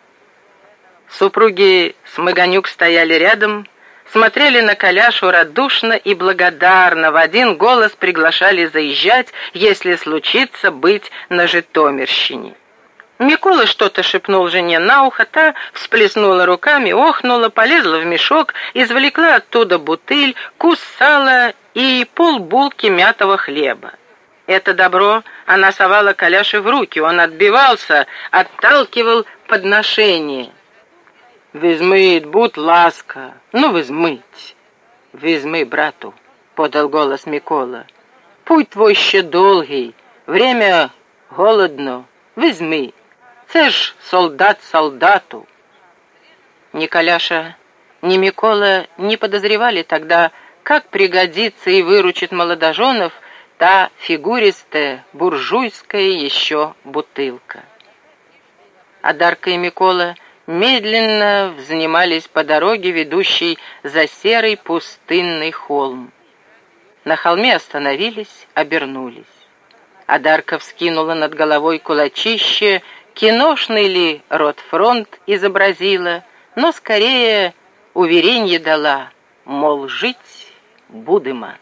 Супруги Смыганюк стояли рядом, смотрели на Коляшу радушно и благодарно, в один голос приглашали заезжать, если случится быть на Житомирщине. Микола что-то шепнул жене на ухо, та всплеснула руками, охнула, полезла в мешок, извлекла оттуда бутыль, кус сала и полбулки мятого хлеба. Это добро она совала Коляше в руки, он отбивался, отталкивал подношение. «Візьмить, будь ласка, ну візьмить». «Візьми, брату», — подал голос Микола. «Путь твой ще довгий, время голодно, візьми. Це ж солдат солдату». Ни Коляша, ни Микола не подозревали тогда, как пригодится и выручит молодоженов та фигуристая, буржуйская еще бутылка. Адарка и Микола медленно взнимались по дороге, ведущей за серый пустынный холм. На холме остановились, обернулись. Адарка вскинула над головой кулачище, киношный ли ротфронт изобразила, но скорее уверенье дала, мол, жить будемо.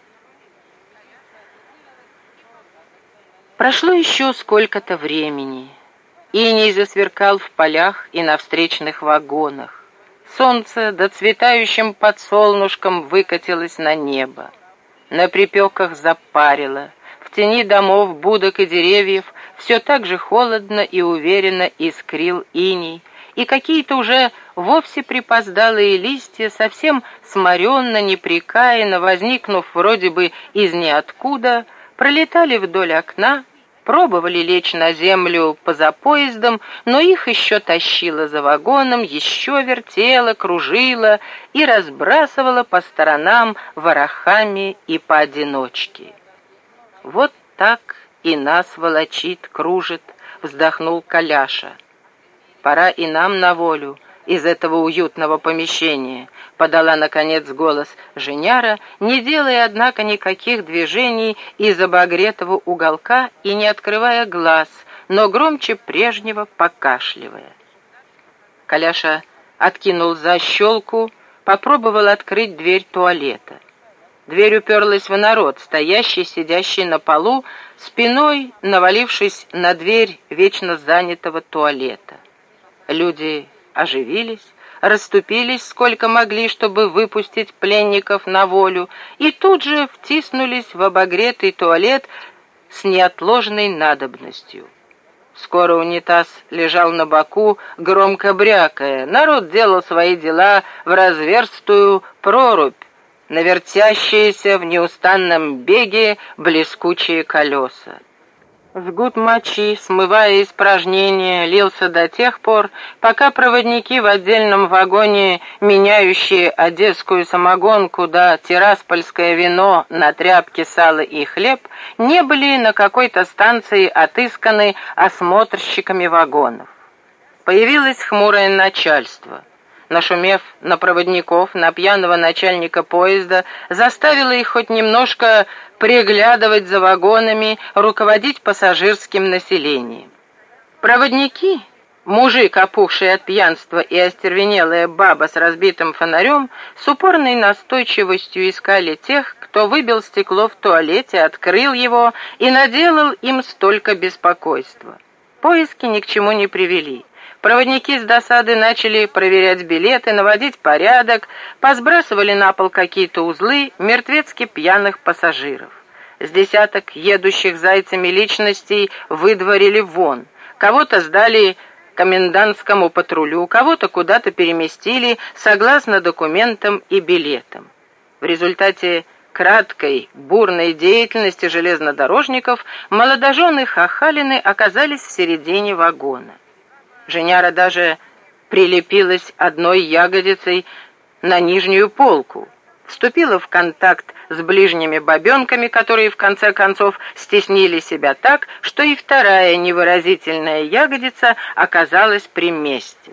Прошло еще сколько-то времени. Иней засверкал в полях и на встречных вагонах. Солнце доцветающим под солнышком выкатилось на небо. На припеках запарило. В тени домов, будок и деревьев все так же холодно и уверенно искрил иней, и какие-то уже вовсе припоздалые листья, совсем сморенно, непрекаянно, возникнув вроде бы из ниоткуда, пролетали вдоль окна, пробовали лечь на землю поза поездом, но их еще тащило за вагоном, еще вертело, кружило и разбрасывало по сторонам ворохами и поодиночке. «Вот так и нас волочит, кружит», — вздохнул Коляша. «Пора и нам на волю из этого уютного помещения», — подала, наконец, голос Женяра, не делая, однако, никаких движений из обогретого уголка и не открывая глаз, но громче прежнего покашливая. Коляша откинул защелку, попробовал открыть дверь туалета. Дверь уперлась в народ, стоящий, сидящий на полу, спиной навалившись на дверь вечно занятого туалета. Люди оживились, расступились сколько могли, чтобы выпустить пленников на волю, и тут же втиснулись в обогретый туалет с неотложной надобностью. Скоро унитаз лежал на боку, громко брякая. Народ делал свои дела в разверстую прорубь, навертящиеся в неустанном беге блескучие колеса. Жгут мочи, смывая испражнения, лился до тех пор, пока проводники в отдельном вагоне, меняющие одесскую самогонку да тираспольское вино на тряпки, сало и хлеб, не были на какой-то станции отысканы осмотрщиками вагонов. Появилось хмурое начальство. Нашумев на проводников, на пьяного начальника поезда, заставило их хоть немножко приглядывать за вагонами, руководить пассажирским населением. Проводники, мужик, опухший от пьянства, и остервенелая баба с разбитым фонарем, с упорной настойчивостью искали тех, кто выбил стекло в туалете, открыл его и наделал им столько беспокойства. Поиски ни к чему не привели. Проводники с досады начали проверять билеты, наводить порядок, посбрасывали на пол какие-то узлы мертвецки пьяных пассажиров. С десяток едущих зайцами личностей выдворили вон, кого-то сдали комендантскому патрулю, кого-то куда-то переместили согласно документам и билетам. В результате краткой, бурной деятельности железнодорожников молодожены Хахалины оказались в середине вагона. Женяра даже прилепилась одной ягодицей на нижнюю полку, вступила в контакт с ближними бабенками, которые в конце концов стеснили себя так, что и вторая невыразительная ягодица оказалась при месте.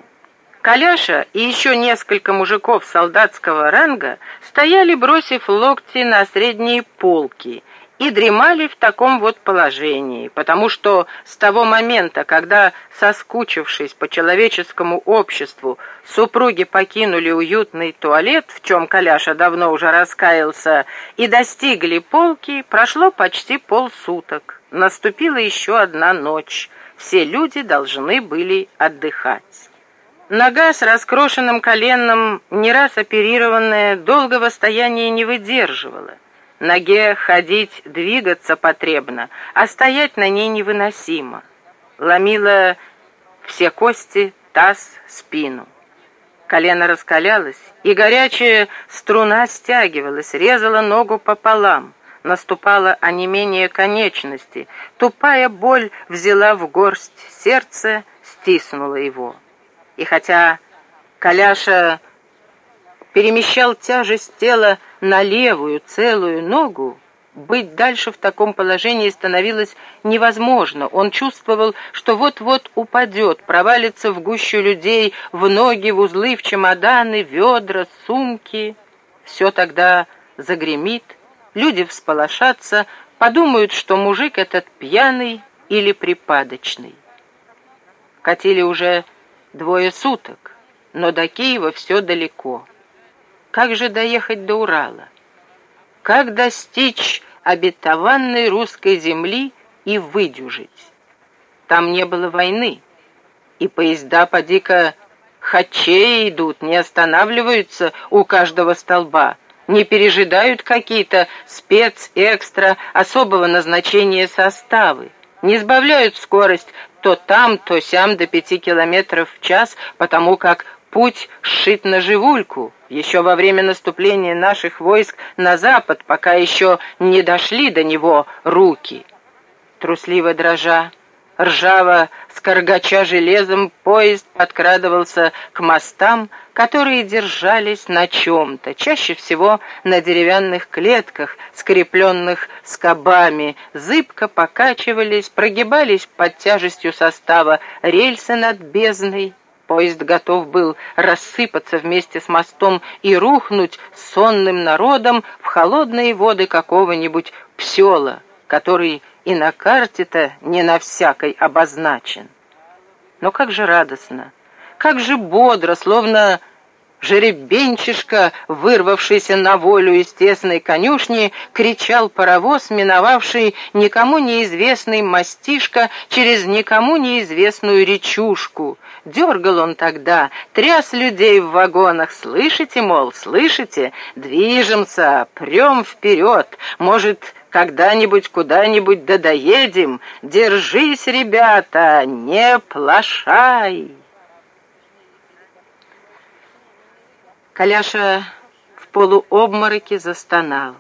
Коляша и еще несколько мужиков солдатского ранга стояли, бросив локти на средние полки, и дремали в таком вот положении, потому что с того момента, когда, соскучившись по человеческому обществу, супруги покинули уютный туалет, в чем Коляша давно уже раскаялся, и достигли полки, прошло почти полсуток. Наступила еще одна ночь. Все люди должны были отдыхать. Нога с раскрошенным коленом, не раз оперированная, долгого стояния не выдерживала. Ноге ходить, двигаться потребно, а стоять на ней невыносимо. Ломило все кости, таз, спину. Колено раскалялось, и горячая струна стягивалась, резала ногу пополам. Наступало онемение конечности, тупая боль взяла в горсть сердце, стиснула его. И хотя Коляша перемещал тяжесть тела на левую целую ногу, быть дальше в таком положении становилось невозможно. Он чувствовал, что вот-вот упадет, провалится в гущу людей, в ноги, в узлы, в чемоданы, ведра, сумки. Все тогда загремит, люди всполошатся, подумают, что мужик этот пьяный или припадочный. Катили уже 2 суток, но до Киева все далеко. Как же доехать до Урала? Как достичь обетованной русской земли и выдюжить? Там не было войны, и поезда поди-ка хачеи идут, не останавливаются у каждого столба, не пережидают какие-то спец-экстра особого назначения составы, не сбавляют скорость то там, то сям до 5 километров в час, потому как путь сшит на живульку. Еще во время наступления наших войск на запад, пока еще не дошли до него руки. Трусливо дрожа, ржаво скоргача железом, поезд подкрадывался к мостам, которые держались на чем-то, чаще всего на деревянных клетках, скрепленных скобами, зыбко покачивались, прогибались под тяжестью состава рельсы над бездной. Поезд готов был рассыпаться вместе с мостом и рухнуть сонным народом в холодные воды какого-нибудь Псёла, который и на карте-то не на всякой обозначен. Но как же радостно, как же бодро, словно жеребенчишка, вырвавшийся на волю из тесной конюшни, кричал паровоз, миновавший никому неизвестный мостишко через никому неизвестную речушку. Дергал он тогда, тряс людей в вагонах. «Слышите, мол, слышите? Движемся, прем вперед. Может, когда-нибудь куда-нибудь да доедем. Держись, ребята, не плашай!» Коляша в полуобмороке застонал.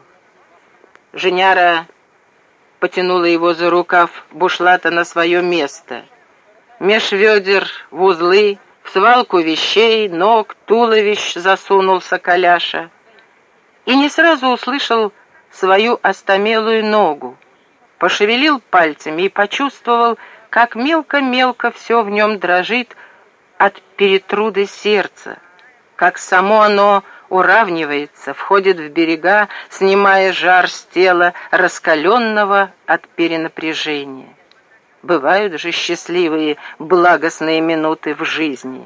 Женяра потянула его за рукав бушлата на свое место. Меж ведер в узлы, в свалку вещей, ног, туловищ засунулся Коляша. И не сразу услышал свою остомелую ногу. Пошевелил пальцами и почувствовал, как мелко-мелко все в нем дрожит от перетруды сердца, как само оно уравнивается, входит в берега, снимая жар с тела, раскаленного от перенапряжения. Бывают же счастливые, благостные минуты в жизни.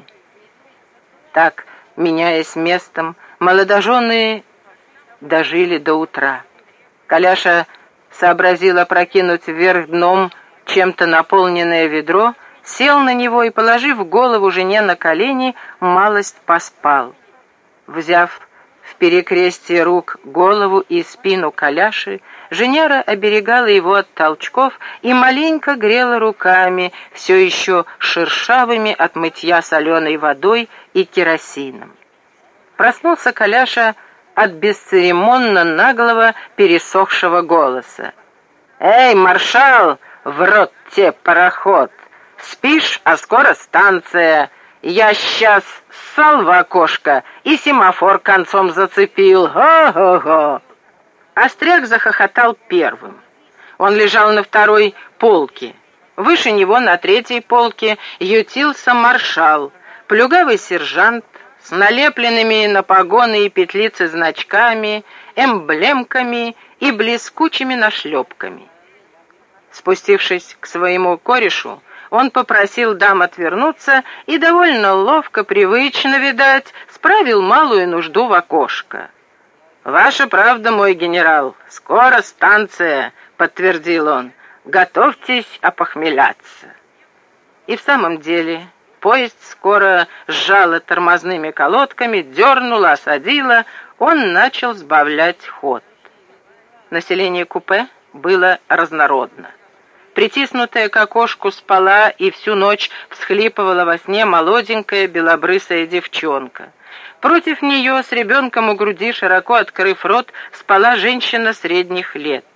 Так, меняясь местом, молодожены дожили до утра. Коляша сообразил опрокинуть вверх дном чем-то наполненное ведро, сел на него и, положив голову жене на колени, малость поспал. Взяв в перекрестие рук голову и спину Коляши, Женяра оберегала его от толчков и маленько грела руками, все еще шершавыми от мытья соленой водой и керосином. Проснулся Коляша от бесцеремонно наглого пересохшего голоса. «Эй, маршал, в рот те пароход! Спишь, а скоро станция. Я сейчас ссал в окошко и семафор концом зацепил. Го-го-го!» Остряк захохотал первым. Он лежал на 2-й полке. Выше него на 3-й полке ютился маршал, плюгавый сержант с налепленными на погоны и петлицы значками, эмблемками и блескучими нашлепками. Спустившись к своему корешу, он попросил дам отвернуться и довольно ловко, привычно, видать, справил малую нужду в окошко. «Ваша правда, мой генерал, скоро станция», — подтвердил он. «Готовьтесь опохмеляться». И в самом деле поезд скоро сжало тормозными колодками, дернуло, осадило, он начал сбавлять ход. Население купе было разнородно. Притиснутая к окошку спала и всю ночь всхлипывала во сне молоденькая белобрысая девчонка. Против нее с ребенком у груди, широко открыв рот, спала женщина средних лет.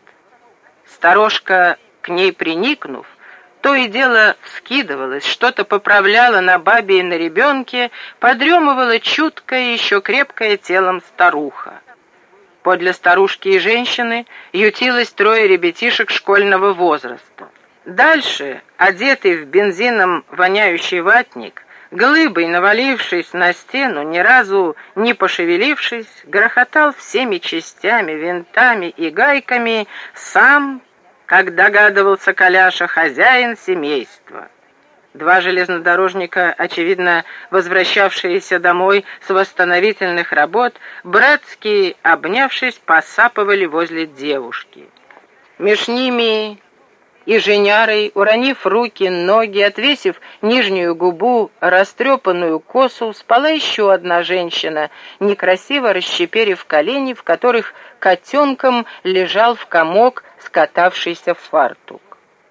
Сторожка, к ней приникнув, то и дело вскидывалась, что-то поправляла на бабе и на ребенке, подремывала чуткое, еще крепкое телом старуха. Подле старушки и женщины ютилось 3 ребятишек школьного возраста. Дальше, одетый в бензином воняющий ватник, глыбой навалившись на стену, ни разу не пошевелившись, грохотал всеми частями, винтами и гайками сам, как догадывался Коляша, хозяин семейства. 2 железнодорожника, очевидно, возвращавшиеся домой с восстановительных работ, братски обнявшись, посапывали возле девушки. Меж ними и женярой, уронив руки, ноги, отвесив нижнюю губу, растрепанную косу, спала еще одна женщина, некрасиво расщеперив колени, в которых котенком лежал в комок скатавшийся фартук.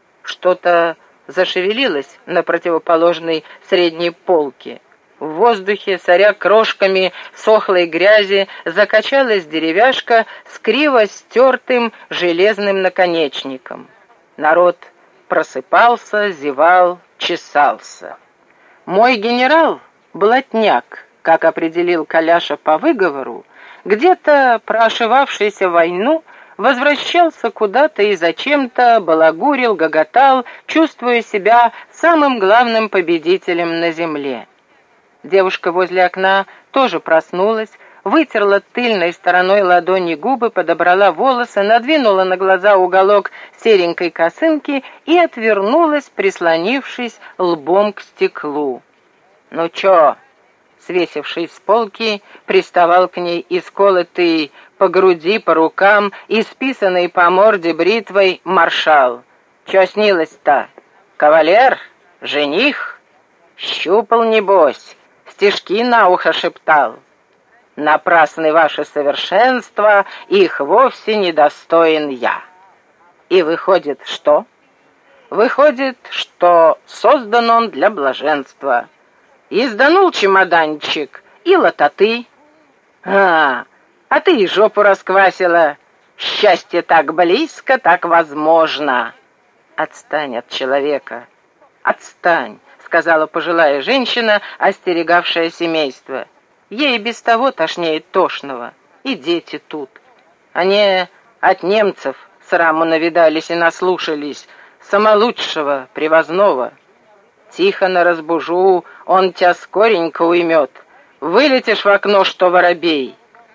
Что-то зашевелилось на противоположной средней полке. В воздухе, соря крошками сохлой грязи, закачалась деревяшка с криво стертым железным наконечником. Народ просыпался, зевал, чесался. Мой генерал, блатняк, как определил Коляша по выговору, где-то прошивавшийся войну, возвращался куда-то и зачем-то балагурил, гоготал, чувствуя себя самым главным победителем на земле. Девушка возле окна тоже проснулась, вытерла тыльной стороной ладони губы, подобрала волосы, надвинула на глаза уголок серенькой косынки и отвернулась, прислонившись лбом к стеклу. «Ну чё?» Свесившись с полки, приставал к ней исколотый по груди, по рукам, исписанный по морде бритвой маршал. «Чё снилось-то? Кавалер? Жених? Щупал, небось, стишки на ухо шептал. Напрасны ваши совершенства, их вовсе недостоин я». И выходит, что? Выходит, что создан он для блаженства. Изданул чемоданчик и лототы. А ты и жопу расквасила. Счастье так близко, так возможно. Отстань от человека. Отстань, сказала пожилая женщина, остерегавшая семейство. Ей без того тошнеет тошного. И дети тут. Они от немцев сраму навидались и наслушались. Самолучшего, привозного. Тихона разбужу, он тебя скоренько уймет. Вылетишь в окно, что воробей.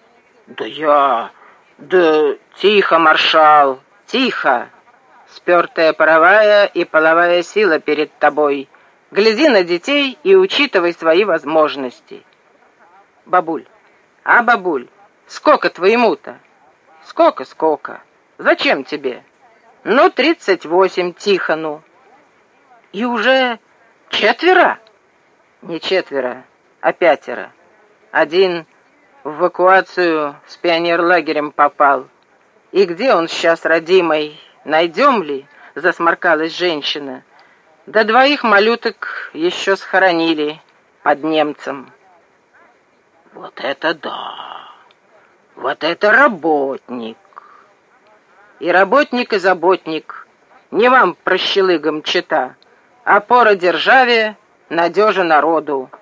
Да тихо, маршал, тихо. Спертая паровая и половая сила перед тобой. Гляди на детей и учитывай свои возможности. Бабуль, бабуль, сколько твоему-то? Сколько? Зачем тебе? 38 Тихону. И уже 4? Не 4, а 5. Один в эвакуацию с пионерлагерем попал. И где он сейчас, родимый? Найдем ли? Засморкалась женщина. Да 2 малюток еще схоронили под немцем. Вот это да! Вот это работник! И работник, и заботник. Не вам, прощелыгам, чета. Опора державе, надежа народу.